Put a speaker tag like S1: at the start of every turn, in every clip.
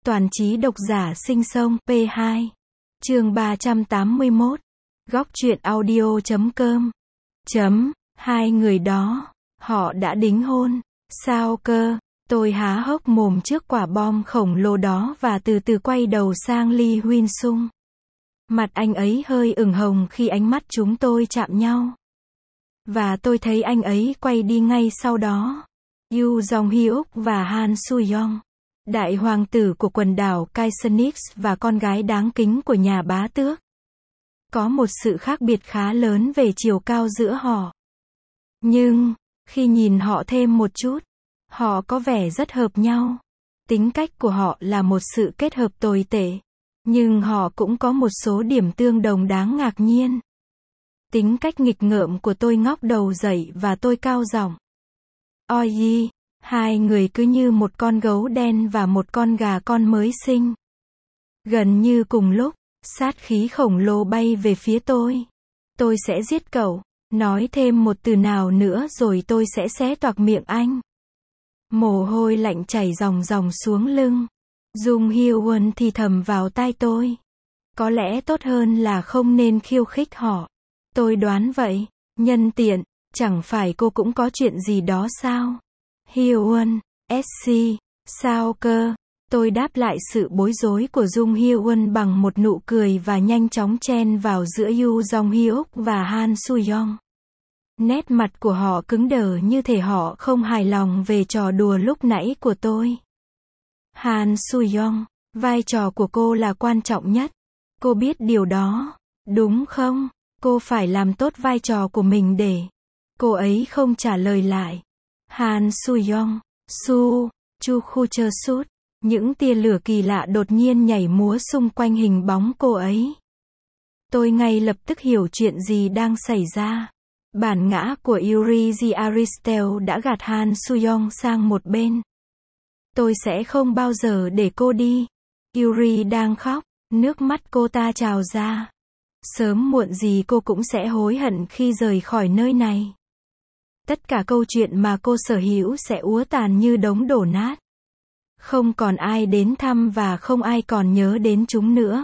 S1: Toàn trí độc giả sinh sông P2. Chương 381. Góc truyện audio.com. Hai người đó, họ đã đính hôn. Sao cơ? Tôi há hốc mồm trước quả bom khổng lồ đó và từ từ quay đầu sang Lee Huynh Sung. Mặt anh ấy hơi ửng hồng khi ánh mắt chúng tôi chạm nhau. Và tôi thấy anh ấy quay đi ngay sau đó. Yoo Jong Hyuk và Han Soo Young, đại hoàng tử của quần đảo Kaesonix và con gái đáng kính của nhà bá tước. Có một sự khác biệt khá lớn về chiều cao giữa họ. Nhưng, khi nhìn họ thêm một chút, họ có vẻ rất hợp nhau. Tính cách của họ là một sự kết hợp tồi tệ. Nhưng họ cũng có một số điểm tương đồng đáng ngạc nhiên. Tính cách nghịch ngợm của tôi ngóc đầu dậy và tôi cao giọng. Ôi yi, hai người cứ như một con gấu đen và một con gà con mới sinh. Gần như cùng lúc, sát khí khổng lồ bay về phía tôi. Tôi sẽ giết cậu. Nói thêm một từ nào nữa rồi tôi sẽ xé toạc miệng anh. Mồ hôi lạnh chảy ròng ròng xuống lưng. Jung Hyun thì thầm vào tai tôi. Có lẽ tốt hơn là không nên khiêu khích họ. Tôi đoán vậy. Nhân tiện, chẳng phải cô cũng có chuyện gì đó sao? Hyun, SC, sao cơ? Tôi đáp lại sự bối rối của Jung Hyun bằng một nụ cười và nhanh chóng chen vào giữa Yoo Jong Hyuk và Han Soo Young. Nét mặt của họ cứng đờ như thể họ không hài lòng về trò đùa lúc nãy của tôi. Han Soo Young, vai trò của cô là quan trọng nhất. Cô biết điều đó, đúng không? Cô phải làm tốt vai trò của mình để... Cô ấy không trả lời lại. Han Soo Young, Chu Khu Chơ Sút. Những tia lửa kỳ lạ đột nhiên nhảy múa xung quanh hình bóng cô ấy. Tôi ngay lập tức hiểu chuyện gì đang xảy ra. Bản ngã của Yuri Aristel đã gạt Han Soo Young sang một bên. Tôi sẽ không bao giờ để cô đi. Yuri đang khóc, nước mắt cô ta trào ra. Sớm muộn gì cô cũng sẽ hối hận khi rời khỏi nơi này. Tất cả câu chuyện mà cô sở hữu sẽ úa tàn như đống đổ nát. Không còn ai đến thăm và không ai còn nhớ đến chúng nữa.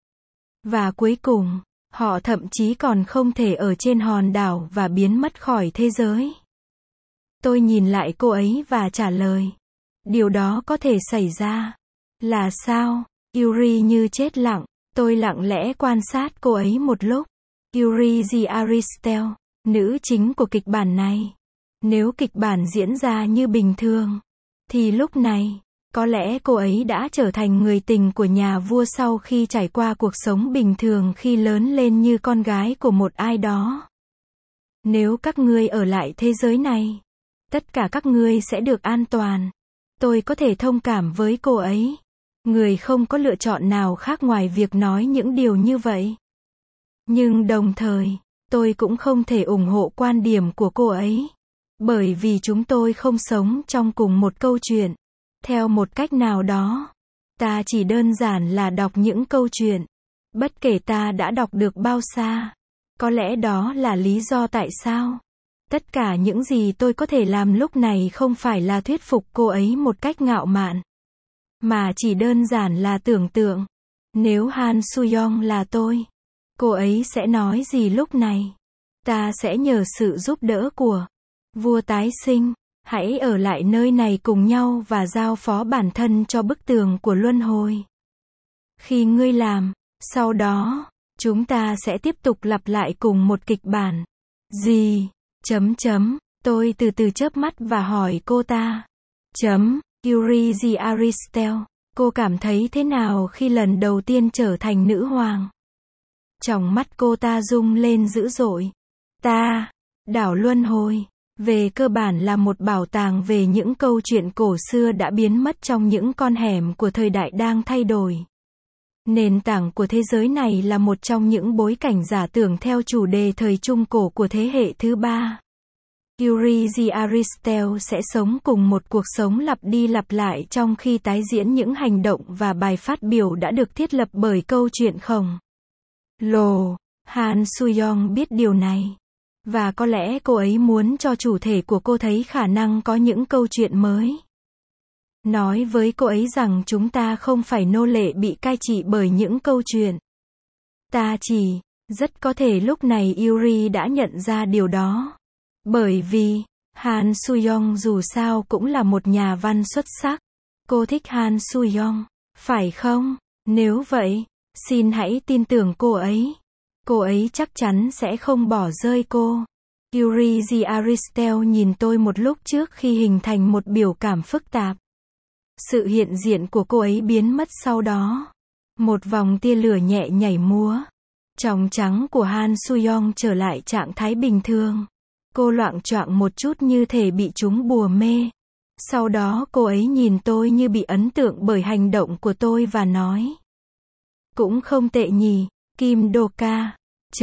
S1: Và cuối cùng, họ thậm chí còn không thể ở trên hòn đảo và biến mất khỏi thế giới. Tôi nhìn lại cô ấy và trả lời. Điều đó có thể xảy ra. Là sao? Yuri như chết lặng. Tôi lặng lẽ quan sát cô ấy một lúc. Yuri Aristel, nữ chính của kịch bản này. Nếu kịch bản diễn ra như bình thường, thì lúc này, có lẽ cô ấy đã trở thành người tình của nhà vua sau khi trải qua cuộc sống bình thường khi lớn lên như con gái của một ai đó. Nếu các ngươi ở lại thế giới này, tất cả các ngươi sẽ được an toàn. Tôi có thể thông cảm với cô ấy. Người không có lựa chọn nào khác ngoài việc nói những điều như vậy. Nhưng đồng thời, tôi cũng không thể ủng hộ quan điểm của cô ấy. Bởi vì chúng tôi không sống trong cùng một câu chuyện. Theo một cách nào đó, ta chỉ đơn giản là đọc những câu chuyện. Bất kể ta đã đọc được bao xa. Có lẽ đó là lý do tại sao. Tất cả những gì tôi có thể làm lúc này không phải là thuyết phục cô ấy một cách ngạo mạn. Mà chỉ đơn giản là tưởng tượng. Nếu Han Soo Young là tôi, cô ấy sẽ nói gì lúc này? Ta sẽ nhờ sự giúp đỡ của vua tái sinh. Hãy ở lại nơi này cùng nhau và giao phó bản thân cho bức tường của luân hồi. Khi ngươi làm, sau đó, chúng ta sẽ tiếp tục lặp lại cùng một kịch bản. Gì? Tôi từ từ chớp mắt và hỏi cô ta. Yuri Aristel, cô cảm thấy thế nào khi lần đầu tiên trở thành nữ hoàng? Tròng mắt cô ta rung lên dữ dội. Đảo luân hồi, về cơ bản là một bảo tàng về những câu chuyện cổ xưa đã biến mất trong những con hẻm của thời đại đang thay đổi. Nền tảng của thế giới này là một trong những bối cảnh giả tưởng theo chủ đề thời Trung Cổ của thế hệ thứ ba. Yuri Aristel sẽ sống cùng một cuộc sống lặp đi lặp lại trong khi tái diễn những hành động và bài phát biểu đã được thiết lập bởi câu chuyện khổng lồ. Han Soo Young biết điều này. Và có lẽ cô ấy muốn cho chủ thể của cô thấy khả năng có những câu chuyện mới. Nói với cô ấy rằng chúng ta không phải nô lệ bị cai trị bởi những câu chuyện. Ta chỉ, rất có thể lúc này Yuri đã nhận ra điều đó. Bởi vì, Han Soo-young dù sao cũng là một nhà văn xuất sắc. Cô thích Han Soo-young, phải không? Nếu vậy, xin hãy tin tưởng cô ấy. Cô ấy chắc chắn sẽ không bỏ rơi cô. Yuri G. Aristel nhìn tôi một lúc trước khi hình thành một biểu cảm phức tạp. Sự hiện diện của cô ấy biến mất sau đó. Một vòng tia lửa nhẹ nhảy múa. Tròng trắng của Han Soo-young trở lại trạng thái bình thường. Cô loạng choạng một chút như thể bị trúng bùa mê. Sau đó cô ấy nhìn tôi như bị ấn tượng bởi hành động của tôi và nói. Cũng không tệ nhỉ, Kim Do-ka.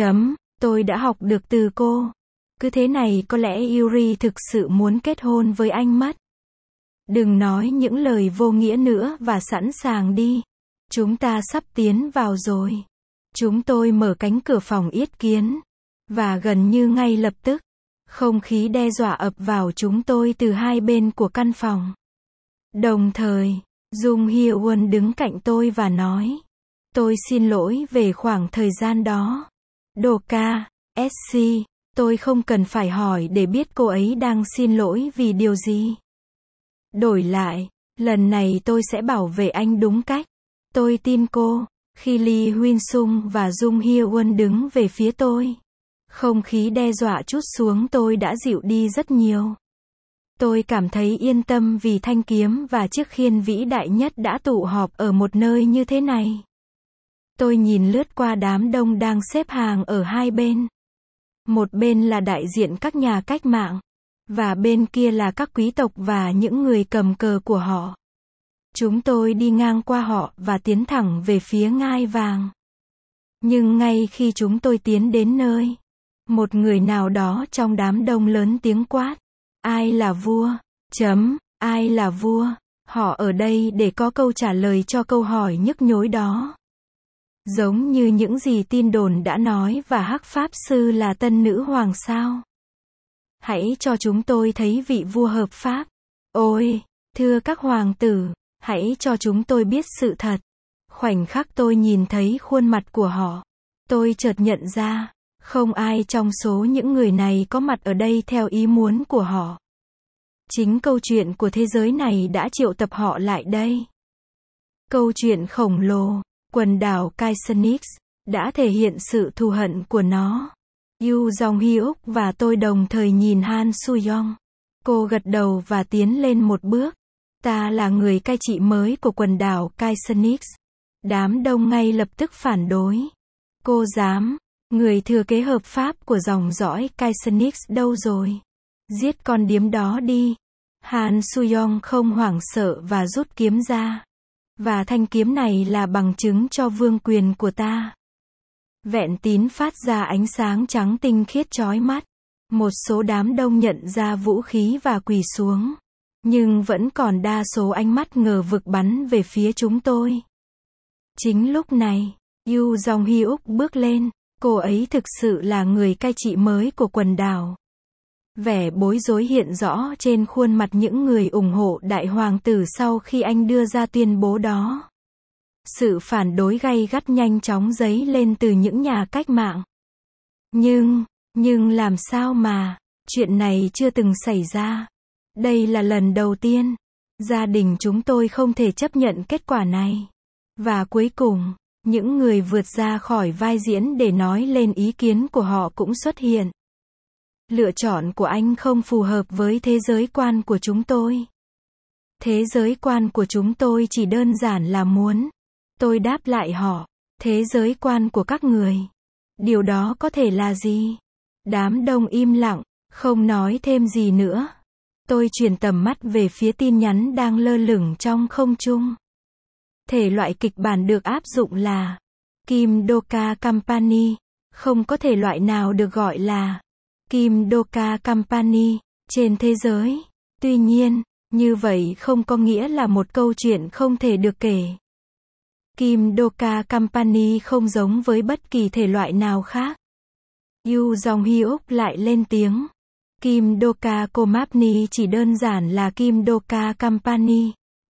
S1: Tôi đã học được từ cô. Cứ thế này có lẽ Yuri thực sự muốn kết hôn với anh mất. Đừng nói những lời vô nghĩa nữa và sẵn sàng đi. Chúng ta sắp tiến vào rồi. Chúng tôi mở cánh cửa phòng yết kiến. Và gần như ngay lập tức, không khí đe dọa ập vào chúng tôi từ hai bên của căn phòng. Đồng thời, Jung Hye-won đứng cạnh tôi và nói. Tôi xin lỗi về khoảng thời gian đó. Do-ka, SC, tôi không cần phải hỏi để biết cô ấy đang xin lỗi vì điều gì. Đổi lại, lần này tôi sẽ bảo vệ anh đúng cách. Tôi tin cô. Khi Lee Huynh-sung và Jung Hye-won đứng về phía tôi, không khí đe dọa trút xuống tôi đã dịu đi rất nhiều. Tôi cảm thấy yên tâm vì thanh kiếm và chiếc khiên vĩ đại nhất đã tụ họp ở một nơi như thế này. Tôi nhìn lướt qua đám đông đang xếp hàng ở hai bên. Một bên là đại diện các nhà cách mạng, và bên kia là các quý tộc và những người cầm cờ của họ. Chúng tôi đi ngang qua họ và tiến thẳng về phía ngai vàng. Nhưng ngay khi chúng tôi tiến đến nơi, một người nào đó trong đám đông lớn tiếng quát. Ai là vua? Ai là vua? Họ ở đây để có câu trả lời cho câu hỏi nhức nhối đó. Giống như những gì tin đồn đã nói và Hắc Pháp Sư là tân nữ hoàng sao? Hãy cho chúng tôi thấy vị vua hợp pháp. Ôi, thưa các hoàng tử, hãy cho chúng tôi biết sự thật. Khoảnh khắc tôi nhìn thấy khuôn mặt của họ, tôi chợt nhận ra, không ai trong số những người này có mặt ở đây theo ý muốn của họ. Chính câu chuyện của thế giới này đã triệu tập họ lại đây. Câu chuyện khổng lồ, quần đảo Kaesonix, đã thể hiện sự thù hận của nó. Yoo Jong-hyuk và tôi đồng thời nhìn Han Soo-young. Cô gật đầu và tiến lên một bước. Ta là người cai trị mới của quần đảo Kaesonix. Đám đông ngay lập tức phản đối. Cô dám, người thừa kế hợp pháp của dòng dõi Kaesonix đâu rồi? Giết con điếm đó đi. Han Soo-young không hoảng sợ và rút kiếm ra. Và thanh kiếm này là bằng chứng cho vương quyền của ta. Vẹn tín phát ra ánh sáng trắng tinh khiết chói mắt. Một số đám đông nhận ra vũ khí và quỳ xuống. Nhưng vẫn còn đa số ánh mắt ngờ vực bắn về phía chúng tôi. Chính lúc này, Yoo Jong-hyuk bước lên. Cô ấy thực sự là người cai trị mới của quần đảo. Vẻ bối rối hiện rõ trên khuôn mặt những người ủng hộ đại hoàng tử sau khi anh đưa ra tuyên bố đó. Sự phản đối gay gắt nhanh chóng dấy lên từ những nhà cách mạng. Nhưng làm sao mà, chuyện này chưa từng xảy ra. Đây là lần đầu tiên. Gia đình chúng tôi không thể chấp nhận kết quả này. Và cuối cùng, những người vượt ra khỏi vai diễn để nói lên ý kiến của họ cũng xuất hiện. Lựa chọn của anh không phù hợp với thế giới quan của chúng tôi. Thế giới quan của chúng tôi chỉ đơn giản là muốn. Tôi đáp lại họ. Thế giới quan của các người. Điều đó có thể là gì? Đám đông im lặng, không nói thêm gì nữa. Tôi chuyển tầm mắt về phía tin nhắn đang lơ lửng trong không trung. Thể loại kịch bản được áp dụng là Kim Do-ka Company. Không có thể loại nào được gọi là Kim Do-ka Company trên thế giới. Tuy nhiên, như vậy không có nghĩa là một câu chuyện không thể được kể. Kim Do-ka Company không giống với bất kỳ thể loại nào khác. Yoo Jong-hyuk lại lên tiếng. Kim Do-ka Company chỉ đơn giản là Kim Do-ka Company.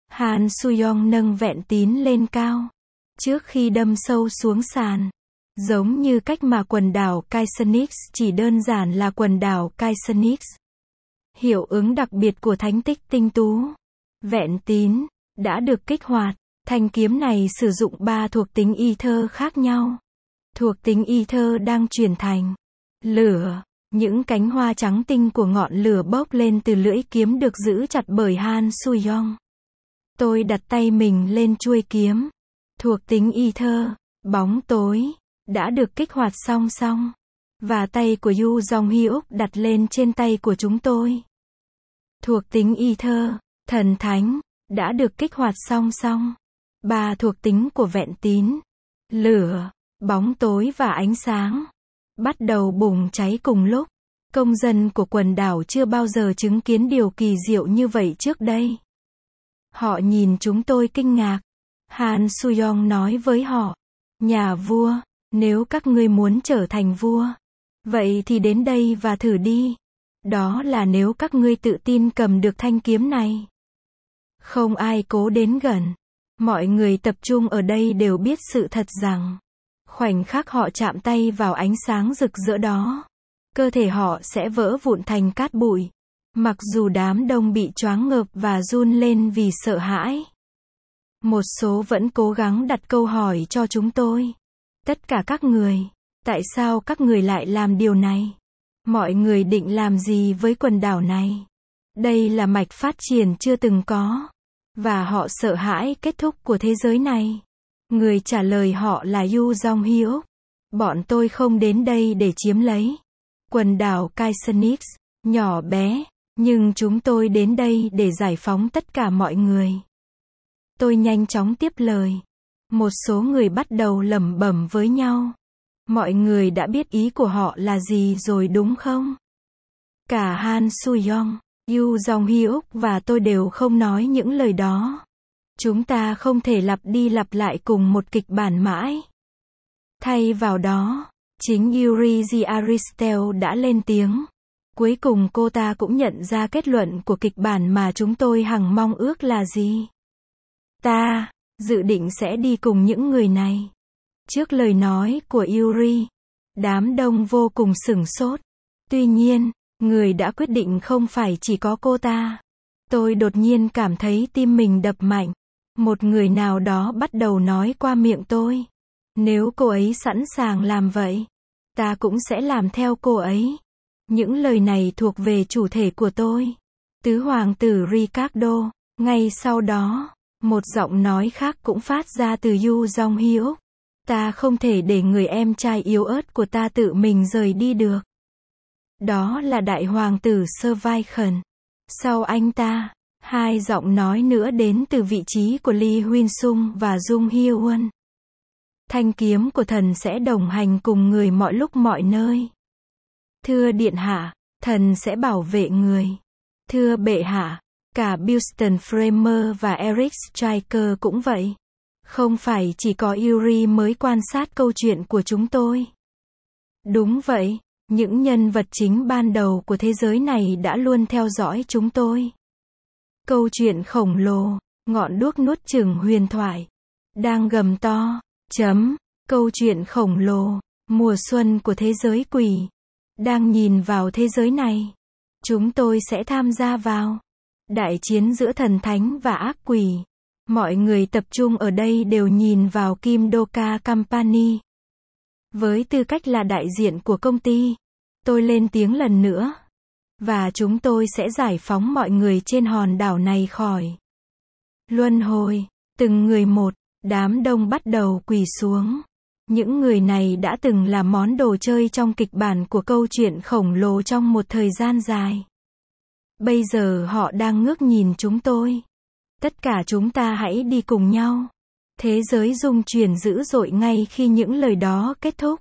S1: Han Soo-young nâng vẹn tín lên cao, trước khi đâm sâu xuống sàn. Giống như cách mà quần đảo Kaesonix chỉ đơn giản là quần đảo Kaesonix. Hiệu ứng đặc biệt của thánh tích tinh tú. Vẹn tín đã được kích hoạt. Thanh kiếm này sử dụng 3 thuộc tính ether khác nhau. Thuộc tính ether đang chuyển thành lửa. Những cánh hoa trắng tinh của ngọn lửa bốc lên từ lưỡi kiếm được giữ chặt bởi Han Soo-young. Tôi đặt tay mình lên chuôi kiếm. Thuộc tính ether, bóng tối, đã được kích hoạt song song. Và tay của Yu Jong-hyuk đặt lên trên tay của chúng tôi. Thuộc tính ether, thần thánh, đã được kích hoạt song song. 3 thuộc tính của vẹn tín, lửa, bóng tối và ánh sáng, bắt đầu bùng cháy cùng lúc. Công dân của quần đảo chưa bao giờ chứng kiến điều kỳ diệu như vậy trước đây. Họ nhìn chúng tôi kinh ngạc. Han Soo-young nói với họ, nhà vua, nếu các ngươi muốn trở thành vua, vậy thì đến đây và thử đi. Đó là nếu các ngươi tự tin cầm được thanh kiếm này. Không ai cố đến gần. Mọi người tập trung ở đây đều biết sự thật rằng, khoảnh khắc họ chạm tay vào ánh sáng rực rỡ đó, cơ thể họ sẽ vỡ vụn thành cát bụi. Mặc dù đám đông bị choáng ngợp và run lên vì sợ hãi. Một số vẫn cố gắng đặt câu hỏi cho chúng tôi. Tất cả các người, tại sao các người lại làm điều này? Mọi người định làm gì với quần đảo này? Đây là mạch phát triển chưa từng có. Và họ sợ hãi kết thúc của thế giới này. Người trả lời họ là Yu Jong-hyuk. Bọn tôi không đến đây để chiếm lấy quần đảo Kaesonix, nhỏ bé, nhưng chúng tôi đến đây để giải phóng tất cả mọi người. Tôi nhanh chóng tiếp lời. Một số người bắt đầu lẩm bẩm với nhau. Mọi người đã biết ý của họ là gì rồi đúng không? Cả Han Soo-young, Yu Jong-hyuk và tôi đều không nói những lời đó. Chúng ta không thể lặp đi lặp lại cùng một kịch bản mãi. Thay vào đó, chính Yuri Aristel đã lên tiếng. Cuối cùng cô ta cũng nhận ra kết luận của kịch bản mà chúng tôi hằng mong ước là gì. Ta dự định sẽ đi cùng những người này. Trước lời nói của Yuri, đám đông vô cùng sửng sốt. Tuy nhiên, người đã quyết định không phải chỉ có cô ta. Tôi đột nhiên cảm thấy tim mình đập mạnh. Một người nào đó bắt đầu nói qua miệng tôi. Nếu cô ấy sẵn sàng làm vậy, ta cũng sẽ làm theo cô ấy. Những lời này thuộc về chủ thể của tôi. Tứ hoàng tử Ricardo. Ngay sau đó, một giọng nói khác cũng phát ra từ Yu Jong-hyuk. Ta không thể để người em trai yếu ớt của ta tự mình rời đi được. Đó là đại hoàng tử Servaikhan. Sau anh ta, 2 giọng nói nữa đến từ vị trí của Lee Huynh-sung và Jung Hye-won. Thanh kiếm của thần sẽ đồng hành cùng người mọi lúc mọi nơi. Thưa điện hạ, thần sẽ bảo vệ người. Thưa bệ hạ, cả Buxton Framer và Eric Striker cũng vậy. Không phải chỉ có Yuri mới quan sát câu chuyện của chúng tôi. Đúng vậy, những nhân vật chính ban đầu của thế giới này đã luôn theo dõi chúng tôi. Câu chuyện khổng lồ, ngọn đuốc nuốt chửng huyền thoại, đang gầm to, câu chuyện khổng lồ, mùa xuân của thế giới quỷ, đang nhìn vào thế giới này. Chúng tôi sẽ tham gia vào đại chiến giữa thần thánh và ác quỷ. Mọi người tập trung ở đây đều nhìn vào Kim Doka Company. Với tư cách là đại diện của công ty, tôi lên tiếng lần nữa. Và chúng tôi sẽ giải phóng mọi người trên hòn đảo này khỏi luân hồi. Từng người một, đám đông bắt đầu quỳ xuống. Những người này đã từng là món đồ chơi trong kịch bản của câu chuyện khổng lồ trong một thời gian dài. Bây giờ họ đang ngước nhìn chúng tôi. Tất cả chúng ta hãy đi cùng nhau. Thế giới rung chuyển dữ dội ngay khi những lời đó kết thúc.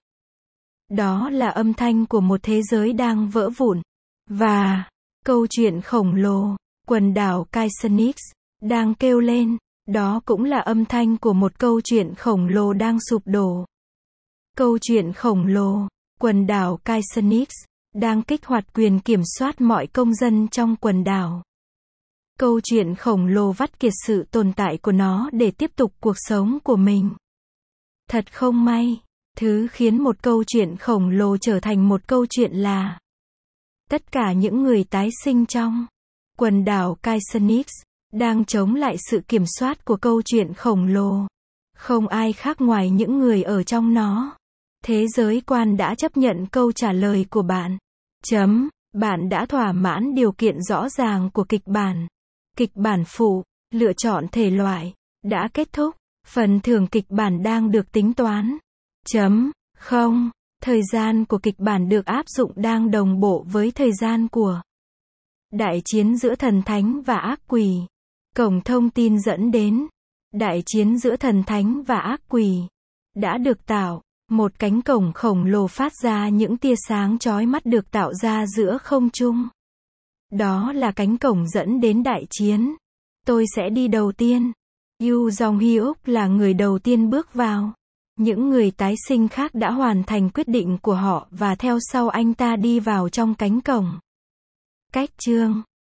S1: Đó là âm thanh của một thế giới đang vỡ vụn. Và câu chuyện khổng lồ, quần đảo Kaesonix, đang kêu lên. Đó cũng là âm thanh của một câu chuyện khổng lồ đang sụp đổ. Câu chuyện khổng lồ, quần đảo Kaesonix, đang kích hoạt quyền kiểm soát mọi công dân trong quần đảo. Câu chuyện khổng lồ vắt kiệt sự tồn tại của nó để tiếp tục cuộc sống của mình. Thật không may, thứ khiến một câu chuyện khổng lồ trở thành một câu chuyện là tất cả những người tái sinh trong quần đảo Kaizenix đang chống lại sự kiểm soát của câu chuyện khổng lồ. Không ai khác ngoài những người ở trong nó. Thế giới quan đã chấp nhận câu trả lời của bạn. Bạn đã thỏa mãn điều kiện rõ ràng của kịch bản. Kịch bản phụ, lựa chọn thể loại, đã kết thúc. Phần thưởng kịch bản đang được tính toán. Không, thời gian của kịch bản được áp dụng đang đồng bộ với thời gian của đại chiến giữa thần thánh và ác quỷ. Cổng thông tin dẫn đến đại chiến giữa thần thánh và ác quỷ đã được tạo. Một cánh cổng khổng lồ phát ra những tia sáng chói mắt được tạo ra giữa không trung. Đó là cánh cổng dẫn đến đại chiến. Tôi sẽ đi đầu tiên. Yu Jong-hyuk là người đầu tiên bước vào. Những người tái sinh khác đã hoàn thành quyết định của họ và theo sau anh ta đi vào trong cánh cổng. Cách chương